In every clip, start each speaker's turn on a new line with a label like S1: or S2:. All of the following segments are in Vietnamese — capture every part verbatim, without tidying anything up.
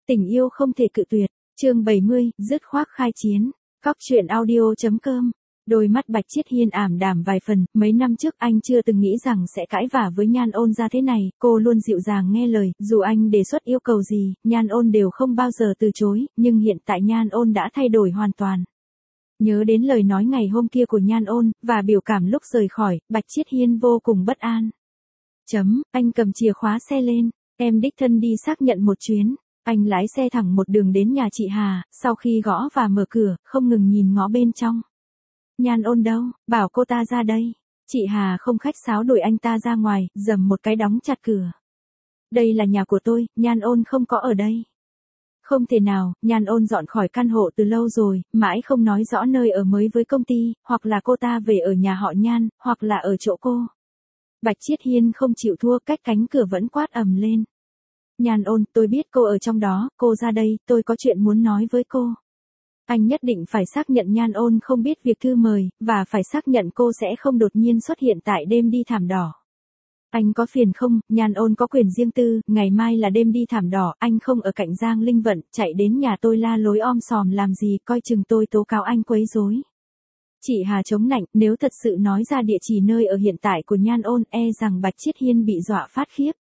S1: Tình yêu không thể cự tuyệt. Chương bảy mươi, dứt khoát khai chiến. Cóc truyện audio.com. Đôi mắt Bạch Chiết Hiên ảm đạm vài phần, mấy năm trước anh chưa từng nghĩ rằng sẽ cãi vã với Nhan Ôn ra thế này, cô luôn dịu dàng nghe lời, dù anh đề xuất yêu cầu gì, Nhan Ôn đều không bao giờ từ chối, nhưng hiện tại Nhan Ôn đã thay đổi hoàn toàn. Nhớ đến lời nói ngày hôm kia của Nhan Ôn, và biểu cảm lúc rời khỏi, Bạch Chiết Hiên vô cùng bất an. Chấm, anh cầm chìa khóa xe lên, em đích thân đi xác nhận một chuyến. Anh lái xe thẳng một đường đến nhà chị Hà, sau khi gõ và mở cửa, không ngừng nhìn ngó bên trong. Nhan Ôn đâu, bảo cô ta ra đây. Chị Hà không khách sáo đuổi anh ta ra ngoài, dầm một cái đóng chặt cửa. Đây là nhà của tôi, Nhan Ôn không có ở đây. Không thể nào, Nhan Ôn dọn khỏi căn hộ từ lâu rồi, mãi không nói rõ nơi ở mới với công ty, hoặc là cô ta về ở nhà họ Nhan, hoặc là ở chỗ cô. Bạch Chiết Hiên không chịu thua, cách cánh cửa vẫn quát ầm lên. Nhan Ôn, tôi biết cô ở trong đó, cô ra đây, tôi có chuyện muốn nói với cô. Anh nhất định phải xác nhận Nhan Ôn không biết việc thư mời, và phải xác nhận cô sẽ không đột nhiên xuất hiện tại đêm đi thảm đỏ. Anh có phiền không, Nhan Ôn có quyền riêng tư, ngày mai là đêm đi thảm đỏ, anh không ở cạnh Giang Linh Vận, chạy đến nhà tôi la lối om sòm làm gì, coi chừng tôi tố cáo anh quấy rối. Chị Hà chống nạnh, nếu thật sự nói ra địa chỉ nơi ở hiện tại của Nhan Ôn, e rằng Bạch Chiết Hiên bị dọa phát khiếp.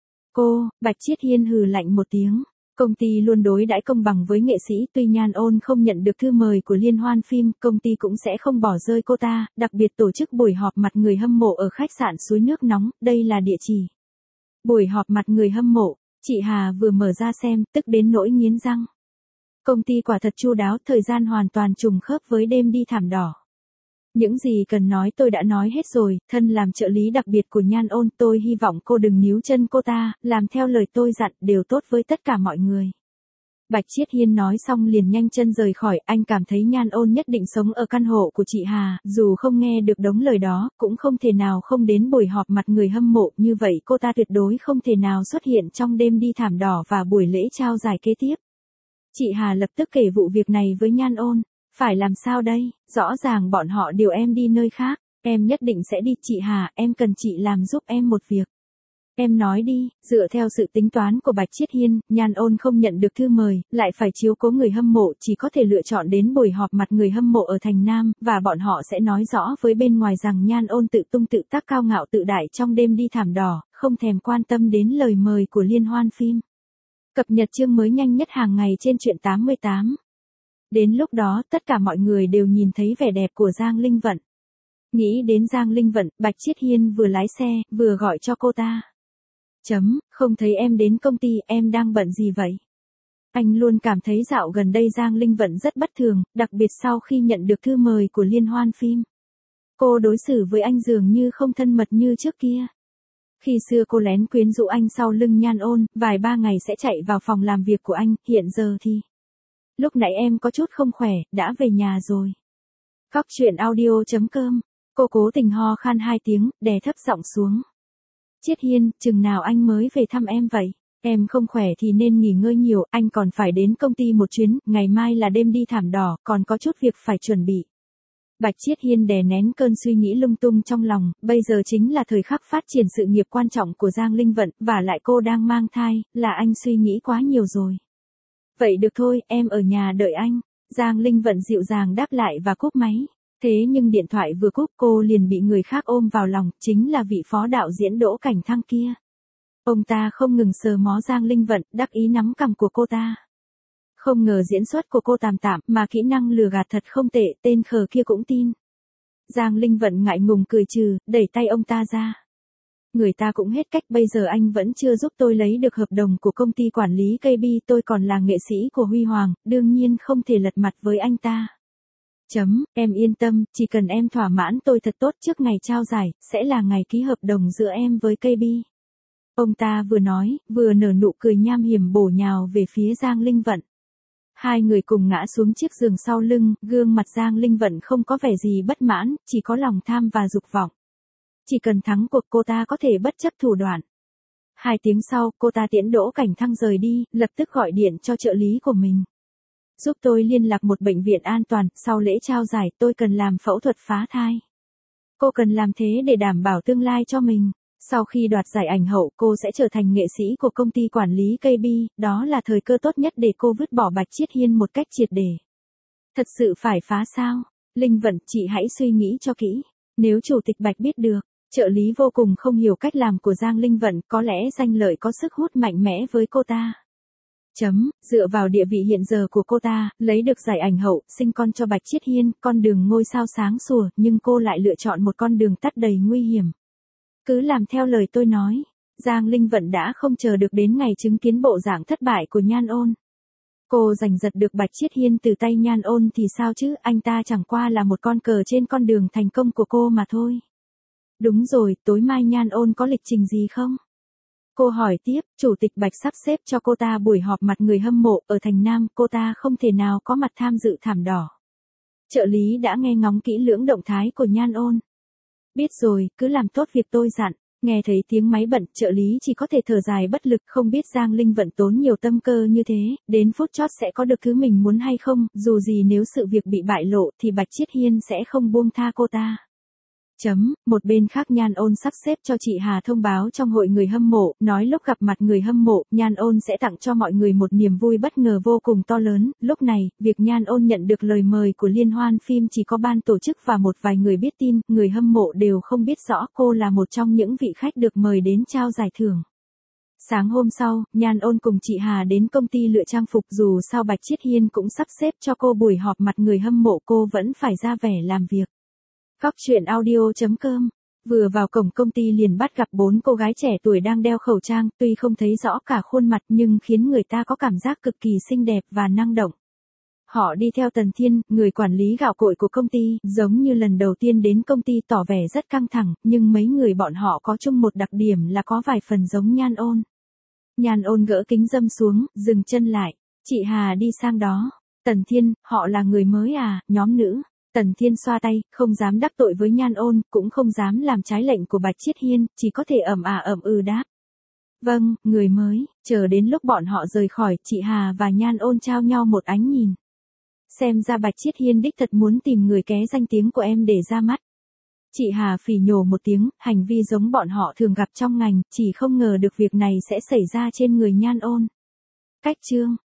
S1: Cô, Bạch Chiết Hiên hừ lạnh một tiếng. Công ty luôn đối đãi công bằng với nghệ sĩ, tuy Nhan Ôn không nhận được thư mời của liên hoan phim, công ty cũng sẽ không bỏ rơi cô ta, đặc biệt tổ chức buổi họp mặt người hâm mộ ở khách sạn Suối Nước Nóng, đây là địa chỉ. Buổi họp mặt người hâm mộ, chị Hà vừa mở ra xem, tức đến nỗi nghiến răng. Công ty quả thật chu đáo, thời gian hoàn toàn trùng khớp với đêm đi thảm đỏ. Những gì cần nói tôi đã nói hết rồi, thân làm trợ lý đặc biệt của Nhan Ôn, tôi hy vọng cô đừng níu chân cô ta, làm theo lời tôi dặn, đều tốt với tất cả mọi người. Bạch Chiết Hiên nói xong liền nhanh chân rời khỏi, anh cảm thấy Nhan Ôn nhất định sống ở căn hộ của chị Hà, dù không nghe được đống lời đó, cũng không thể nào không đến buổi họp mặt người hâm mộ, như vậy cô ta tuyệt đối không thể nào xuất hiện trong đêm đi thảm đỏ và buổi lễ trao giải kế tiếp. Chị Hà lập tức kể vụ việc này với Nhan Ôn. Phải làm sao đây, rõ ràng bọn họ điều em đi nơi khác, em nhất định sẽ đi, chị Hà, em cần chị làm giúp em một việc. Em nói đi, dựa theo sự tính toán của Bạch Chiết Hiên, Nhan Ôn không nhận được thư mời, lại phải chiếu cố người hâm mộ, chỉ có thể lựa chọn đến buổi họp mặt người hâm mộ ở thành Nam, và bọn họ sẽ nói rõ với bên ngoài rằng Nhan Ôn tự tung tự tác cao ngạo tự đại trong đêm đi thảm đỏ, không thèm quan tâm đến lời mời của liên hoan phim. Cập nhật chương mới nhanh nhất hàng ngày trên truyện tám mươi tám. Đến lúc đó, tất cả mọi người đều nhìn thấy vẻ đẹp của Giang Linh Vận. Nghĩ đến Giang Linh Vận, Bạch Chiết Hiên vừa lái xe, vừa gọi cho cô ta. Chấm, không thấy em đến công ty, em đang bận gì vậy? Anh luôn cảm thấy dạo gần đây Giang Linh Vận rất bất thường, đặc biệt sau khi nhận được thư mời của liên hoan phim. Cô đối xử với anh dường như không thân mật như trước kia. Khi xưa cô lén quyến rũ anh sau lưng Nhan Ôn, vài ba ngày sẽ chạy vào phòng làm việc của anh, hiện giờ thì... Lúc nãy em có chút không khỏe, đã về nhà rồi. Cóc truyện audio.com. Cô cố tình ho khan hai tiếng, đè thấp giọng xuống. Chiết Hiên, chừng nào anh mới về thăm em vậy? Em không khỏe thì nên nghỉ ngơi nhiều, anh còn phải đến công ty một chuyến, ngày mai là đêm đi thảm đỏ, còn có chút việc phải chuẩn bị. Bạch Chiết Hiên đè nén cơn suy nghĩ lung tung trong lòng, bây giờ chính là thời khắc phát triển sự nghiệp quan trọng của Giang Linh Vận, và lại cô đang mang thai, là anh suy nghĩ quá nhiều rồi. Vậy được thôi, em ở nhà đợi anh. Giang Linh Vận dịu dàng đáp lại và cúp máy. Thế nhưng điện thoại vừa cúp cô liền bị người khác ôm vào lòng, chính là vị phó đạo diễn Đỗ Cảnh Thăng kia. Ông ta không ngừng sờ mó Giang Linh Vận, đắc ý nắm cằm của cô ta. Không ngờ diễn xuất của cô tạm tạm, mà kỹ năng lừa gạt thật không tệ, tên khờ kia cũng tin. Giang Linh Vận ngại ngùng cười trừ, đẩy tay ông ta ra. Người ta cũng hết cách, bây giờ anh vẫn chưa giúp tôi lấy được hợp đồng của công ty quản lý ca bê, tôi còn là nghệ sĩ của Huy Hoàng, đương nhiên không thể lật mặt với anh ta. Chấm, em yên tâm, chỉ cần em thỏa mãn tôi thật tốt trước ngày trao giải, sẽ là ngày ký hợp đồng giữa em với ca bê. Ông ta vừa nói, vừa nở nụ cười nham hiểm bổ nhào về phía Giang Linh Vận. Hai người cùng ngã xuống chiếc giường sau lưng, gương mặt Giang Linh Vận không có vẻ gì bất mãn, chỉ có lòng tham và dục vọng. Chỉ cần thắng cuộc cô ta có thể bất chấp thủ đoạn. Hai tiếng sau, cô ta tiễn Đỗ Cảnh Thăng rời đi, lập tức gọi điện cho trợ lý của mình. Giúp tôi liên lạc một bệnh viện an toàn, sau lễ trao giải tôi cần làm phẫu thuật phá thai. Cô cần làm thế để đảm bảo tương lai cho mình. Sau khi đoạt giải ảnh hậu cô sẽ trở thành nghệ sĩ của công ty quản lý ca bê, đó là thời cơ tốt nhất để cô vứt bỏ Bạch Chiết Hiên một cách triệt để. Thật sự phải phá sao? Linh Vận, chị hãy suy nghĩ cho kỹ. Nếu chủ tịch Bạch biết được, trợ lý vô cùng không hiểu cách làm của Giang Linh Vận, có lẽ danh lợi có sức hút mạnh mẽ với cô ta. Chấm, dựa vào địa vị hiện giờ của cô ta, lấy được giải ảnh hậu, sinh con cho Bạch Chiết Hiên, con đường ngôi sao sáng sủa, nhưng cô lại lựa chọn một con đường tắt đầy nguy hiểm. Cứ làm theo lời tôi nói. Giang Linh Vận đã không chờ được đến ngày chứng kiến bộ dạng thất bại của Nhan Ôn. Cô giành giật được Bạch Chiết Hiên từ tay Nhan Ôn thì sao chứ, anh ta chẳng qua là một con cờ trên con đường thành công của cô mà thôi. Đúng rồi, tối mai Nhan Ôn có lịch trình gì không? Cô hỏi tiếp, chủ tịch Bạch sắp xếp cho cô ta buổi họp mặt người hâm mộ ở thành Nam, cô ta không thể nào có mặt tham dự thảm đỏ. Trợ lý đã nghe ngóng kỹ lưỡng động thái của Nhan Ôn. Biết rồi, cứ làm tốt việc tôi dặn. Nghe thấy tiếng máy bận, trợ lý chỉ có thể thở dài bất lực, không biết Giang Linh Vận tốn nhiều tâm cơ như thế, đến phút chót sẽ có được thứ mình muốn hay không, dù gì nếu sự việc bị bại lộ thì Bạch Chiết Hiên sẽ không buông tha cô ta. Chấm, một bên khác Nhan Ôn sắp xếp cho chị Hà thông báo trong hội người hâm mộ, nói lúc gặp mặt người hâm mộ, Nhan Ôn sẽ tặng cho mọi người một niềm vui bất ngờ vô cùng to lớn. Lúc này, việc Nhan Ôn nhận được lời mời của liên hoan phim chỉ có ban tổ chức và một vài người biết tin, người hâm mộ đều không biết rõ cô là một trong những vị khách được mời đến trao giải thưởng. Sáng hôm sau, Nhan Ôn cùng chị Hà đến công ty lựa trang phục, dù sao Bạch Chiết Hiên cũng sắp xếp cho cô buổi họp mặt người hâm mộ, cô vẫn phải ra vẻ làm việc. Cóc truyện audio chấm com. Vừa vào cổng công ty liền bắt gặp bốn cô gái trẻ tuổi đang đeo khẩu trang, tuy không thấy rõ cả khuôn mặt nhưng khiến người ta có cảm giác cực kỳ xinh đẹp và năng động. Họ đi theo Tần Thiên, người quản lý gạo cội của công ty, giống như lần đầu tiên đến công ty tỏ vẻ rất căng thẳng, nhưng mấy người bọn họ có chung một đặc điểm là có vài phần giống Nhan Ôn. Nhan Ôn gỡ kính râm xuống, dừng chân lại. Chị Hà đi sang đó. Tần Thiên, họ là người mới à, nhóm nữ. Tần Thiên xoa tay, không dám đắc tội với Nhan Ôn, cũng không dám làm trái lệnh của Bạch Chiết Hiên, chỉ có thể ậm à ậm ừ đáp. Vâng, người mới. Chờ đến lúc bọn họ rời khỏi, chị Hà và Nhan Ôn trao nhau một ánh nhìn. Xem ra Bạch Chiết Hiên đích thật muốn tìm người ké danh tiếng của em để ra mắt. Chị Hà phỉ nhổ một tiếng, hành vi giống bọn họ thường gặp trong ngành, chỉ không ngờ được việc này sẽ xảy ra trên người Nhan Ôn. Cách chương